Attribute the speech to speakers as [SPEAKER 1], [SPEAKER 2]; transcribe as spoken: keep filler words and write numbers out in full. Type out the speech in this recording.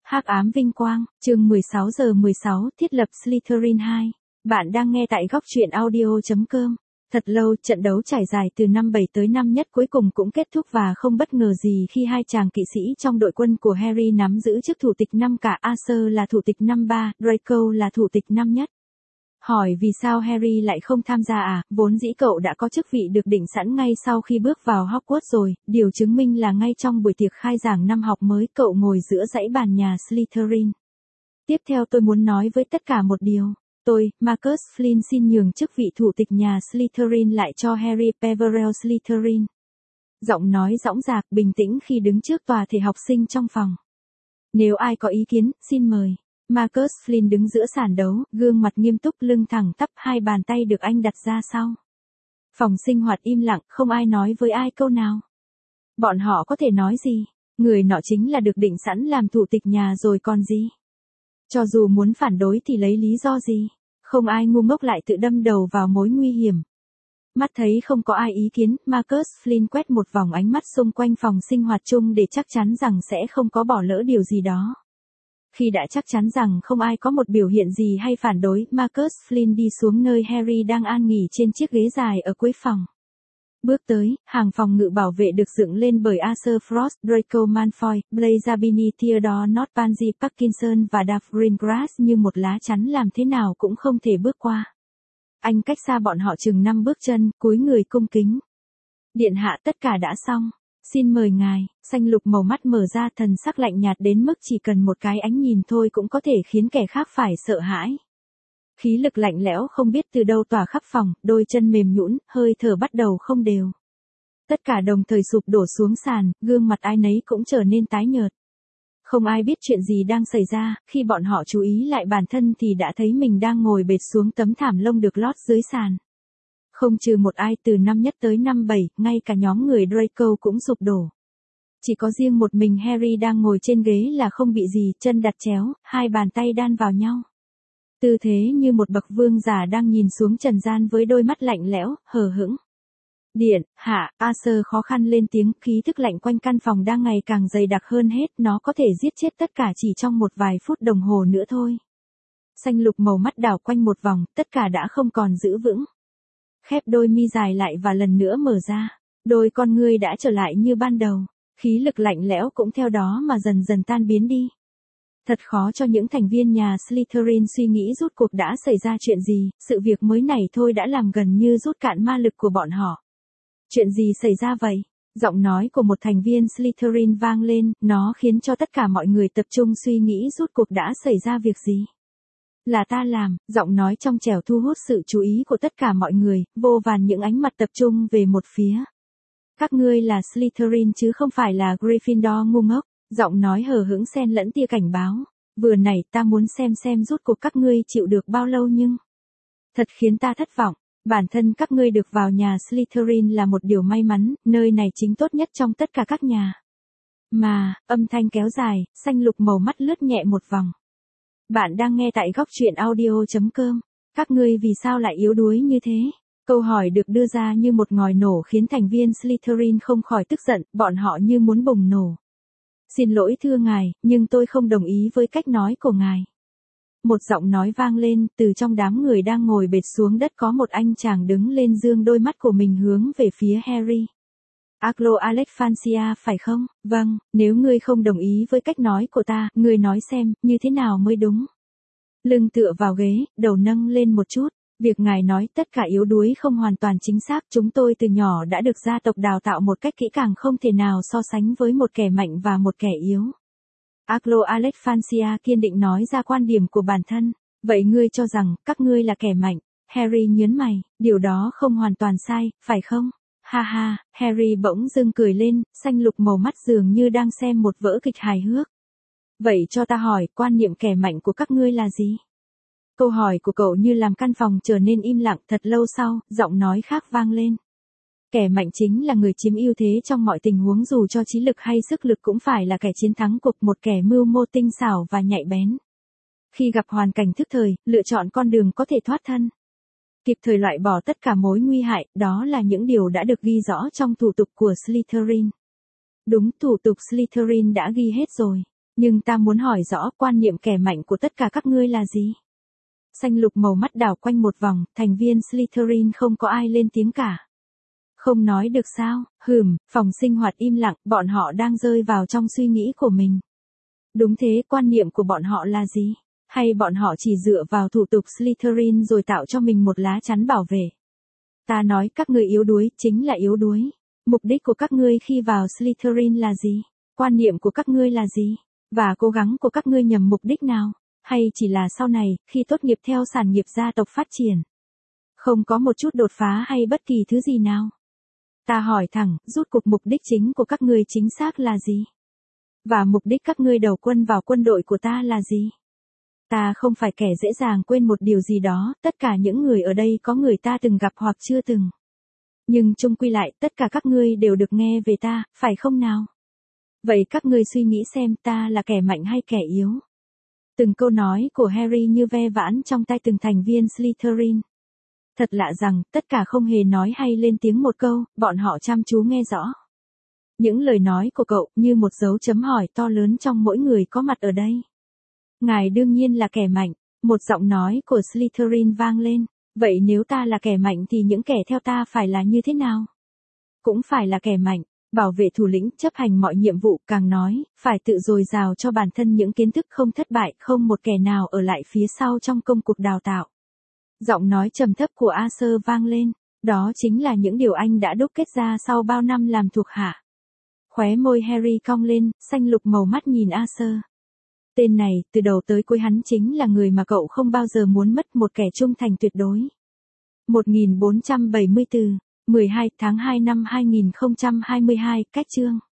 [SPEAKER 1] Hắc ám vinh quang, chương mười sáu giờ mười sáu, thiết lập Slytherin hai. Bạn đang nghe tại góc truyện audio chấm com. Thật lâu, trận đấu trải dài từ năm bảy tới năm nhất cuối cùng cũng kết thúc và không bất ngờ gì khi hai chàng kỵ sĩ trong đội quân của Harry nắm giữ chức thủ tịch năm cả. Arthur là thủ tịch năm ba, Draco là thủ tịch năm nhất. Hỏi vì sao Harry lại không tham gia à, vốn dĩ cậu đã có chức vị được định sẵn ngay sau khi bước vào Hogwarts rồi, điều chứng minh là ngay trong buổi tiệc khai giảng năm học mới cậu ngồi giữa dãy bàn nhà Slytherin. Tiếp theo tôi muốn nói với tất cả một điều. Tôi, Marcus Flynn xin nhường chức vị thủ tịch nhà Slytherin lại cho Harry Peverell Slytherin. Giọng nói dõng dạc bình tĩnh khi đứng trước tòa thể học sinh trong phòng. Nếu ai có ý kiến, xin mời. Marcus Flynn đứng giữa sàn đấu, gương mặt nghiêm túc, lưng thẳng tắp, hai bàn tay được anh đặt ra sau. Phòng sinh hoạt im lặng, không ai nói với ai câu nào. Bọn họ có thể nói gì? Người nọ chính là được định sẵn làm thủ tịch nhà rồi còn gì? Cho dù muốn phản đối thì lấy lý do gì? Không ai ngu ngốc lại tự đâm đầu vào mối nguy hiểm. Mắt thấy không có ai ý kiến, Marcus Flynn quét một vòng ánh mắt xung quanh phòng sinh hoạt chung để chắc chắn rằng sẽ không có bỏ lỡ điều gì đó. Khi đã chắc chắn rằng không ai có một biểu hiện gì hay phản đối, Marcus Flynn đi xuống nơi Harry đang an nghỉ trên chiếc ghế dài ở cuối phòng. Bước tới, hàng phòng ngự bảo vệ được dựng lên bởi Arthur Frost, Draco Malfoy, Blaise Zabini, Theodore Nott, Pansy Parkinson và Duff Greengrass như một lá chắn làm thế nào cũng không thể bước qua. Anh cách xa bọn họ chừng năm bước chân, cúi người cung kính. Điện hạ, tất cả đã xong. Xin mời ngài. Xanh lục màu mắt mở ra, thần sắc lạnh nhạt đến mức chỉ cần một cái ánh nhìn thôi cũng có thể khiến kẻ khác phải sợ hãi. Khí lực lạnh lẽo không biết từ đâu tỏa khắp phòng, đôi chân mềm nhũn, hơi thở bắt đầu không đều. Tất cả đồng thời sụp đổ xuống sàn, gương mặt ai nấy cũng trở nên tái nhợt. Không ai biết chuyện gì đang xảy ra, khi bọn họ chú ý lại bản thân thì đã thấy mình đang ngồi bệt xuống tấm thảm lông được lót dưới sàn. Không trừ một ai từ năm nhất tới năm bảy, ngay cả nhóm người Draco cũng sụp đổ. Chỉ có riêng một mình Harry đang ngồi trên ghế là không bị gì, chân đặt chéo, hai bàn tay đan vào nhau. Tư thế như một bậc vương giả đang nhìn xuống trần gian với đôi mắt lạnh lẽo, hờ hững. Điện hạ, Arthur khó khăn lên tiếng, khí thức lạnh quanh căn phòng đang ngày càng dày đặc hơn hết, nó có thể giết chết tất cả chỉ trong một vài phút đồng hồ nữa thôi. Xanh lục màu mắt đảo quanh một vòng, tất cả đã không còn giữ vững. Khép đôi mi dài lại và lần nữa mở ra. Đôi con ngươi đã trở lại như ban đầu. Khí lực lạnh lẽo cũng theo đó mà dần dần tan biến đi. Thật khó cho những thành viên nhà Slytherin suy nghĩ rốt cuộc đã xảy ra chuyện gì, sự việc mới này thôi đã làm gần như rút cạn ma lực của bọn họ. Chuyện gì xảy ra vậy? Giọng nói của một thành viên Slytherin vang lên, nó khiến cho tất cả mọi người tập trung suy nghĩ rốt cuộc đã xảy ra việc gì. Là ta làm, giọng nói trong trẻo thu hút sự chú ý của tất cả mọi người, vô vàn những ánh mặt tập trung về một phía. Các ngươi là Slytherin chứ không phải là Gryffindor ngu ngốc, giọng nói hờ hững xen lẫn tia cảnh báo. Vừa nãy ta muốn xem xem rốt cuộc các ngươi chịu được bao lâu nhưng... Thật khiến ta thất vọng, bản thân các ngươi được vào nhà Slytherin là một điều may mắn, nơi này chính tốt nhất trong tất cả các nhà. Mà, âm thanh kéo dài, xanh lục màu mắt lướt nhẹ một vòng. Bạn đang nghe tại góc truyện audio chấm com. Các ngươi vì sao lại yếu đuối như thế? Câu hỏi được đưa ra như một ngòi nổ khiến thành viên Slytherin không khỏi tức giận, bọn họ như muốn bùng nổ. Xin lỗi thưa ngài, nhưng tôi không đồng ý với cách nói của ngài. Một giọng nói vang lên, từ trong đám người đang ngồi bệt xuống đất có một anh chàng đứng lên dương đôi mắt của mình hướng về phía Harry. Aglo Alexandria phải không? Vâng, nếu ngươi không đồng ý với cách nói của ta, ngươi nói xem, như thế nào mới đúng. Lưng tựa vào ghế, đầu nâng lên một chút. Việc ngài nói tất cả yếu đuối không hoàn toàn chính xác. Chúng tôi từ nhỏ đã được gia tộc đào tạo một cách kỹ càng không thể nào so sánh với một kẻ mạnh và một kẻ yếu. Aglo Alexandria kiên định nói ra quan điểm của bản thân. Vậy ngươi cho rằng, các ngươi là kẻ mạnh. Harry nhớn mày, điều đó không hoàn toàn sai, phải không? Ha ha, Harry bỗng dưng cười lên, xanh lục màu mắt dường như đang xem một vở kịch hài hước. Vậy cho ta hỏi, quan niệm kẻ mạnh của các ngươi là gì? Câu hỏi của cậu như làm căn phòng trở nên im lặng. Thật lâu sau, giọng nói khác vang lên. Kẻ mạnh chính là người chiếm ưu thế trong mọi tình huống, dù cho trí lực hay sức lực cũng phải là kẻ chiến thắng cuộc, một kẻ mưu mô tinh xảo và nhạy bén. Khi gặp hoàn cảnh thức thời, lựa chọn con đường có thể thoát thân. Kịp thời loại bỏ tất cả mối nguy hại, đó là những điều đã được ghi rõ trong thủ tục của Slytherin. Đúng, thủ tục Slytherin đã ghi hết rồi. Nhưng ta muốn hỏi rõ quan niệm kẻ mạnh của tất cả các ngươi là gì? Xanh lục màu mắt đảo quanh một vòng, thành viên Slytherin không có ai lên tiếng cả. Không nói được sao, hừm, phòng sinh hoạt im lặng, bọn họ đang rơi vào trong suy nghĩ của mình. Đúng thế, quan niệm của bọn họ là gì? Hay bọn họ chỉ dựa vào thủ tục Slytherin rồi tạo cho mình một lá chắn bảo vệ? Ta nói các ngươi yếu đuối, chính là yếu đuối. Mục đích của các ngươi khi vào Slytherin là gì? Quan niệm của các ngươi là gì? Và cố gắng của các ngươi nhằm mục đích nào? Hay chỉ là sau này, khi tốt nghiệp theo sản nghiệp gia tộc phát triển? Không có một chút đột phá hay bất kỳ thứ gì nào. Ta hỏi thẳng, rút cuộc mục đích chính của các ngươi chính xác là gì? Và mục đích các ngươi đầu quân vào quân đội của ta là gì? Ta không phải kẻ dễ dàng quên một điều gì đó, tất cả những người ở đây có người ta từng gặp hoặc chưa từng. Nhưng chung quy lại, tất cả các ngươi đều được nghe về ta, phải không nào? Vậy các ngươi suy nghĩ xem ta là kẻ mạnh hay kẻ yếu? Từng câu nói của Harry như ve vãn trong tai từng thành viên Slytherin. Thật lạ rằng, tất cả không hề nói hay lên tiếng một câu, bọn họ chăm chú nghe rõ. Những lời nói của cậu như một dấu chấm hỏi to lớn trong mỗi người có mặt ở đây. Ngài đương nhiên là kẻ mạnh, một giọng nói của Slytherin vang lên. Vậy nếu ta là kẻ mạnh thì những kẻ theo ta phải là như thế nào? Cũng phải là kẻ mạnh, bảo vệ thủ lĩnh, chấp hành mọi nhiệm vụ, càng nói, phải tự dồi dào cho bản thân những kiến thức không thất bại, không một kẻ nào ở lại phía sau trong công cuộc đào tạo. Giọng nói trầm thấp của Arthur vang lên, đó chính là những điều anh đã đúc kết ra sau bao năm làm thuộc hạ. Khóe môi Harry cong lên, xanh lục màu mắt nhìn Arthur. Tên này, từ đầu tới cuối hắn chính là người mà cậu không bao giờ muốn mất, một kẻ trung thành tuyệt đối. một nghìn bốn trăm bảy mươi tư, mười hai tháng hai năm hai nghìn không trăm hai mươi hai, cách chương.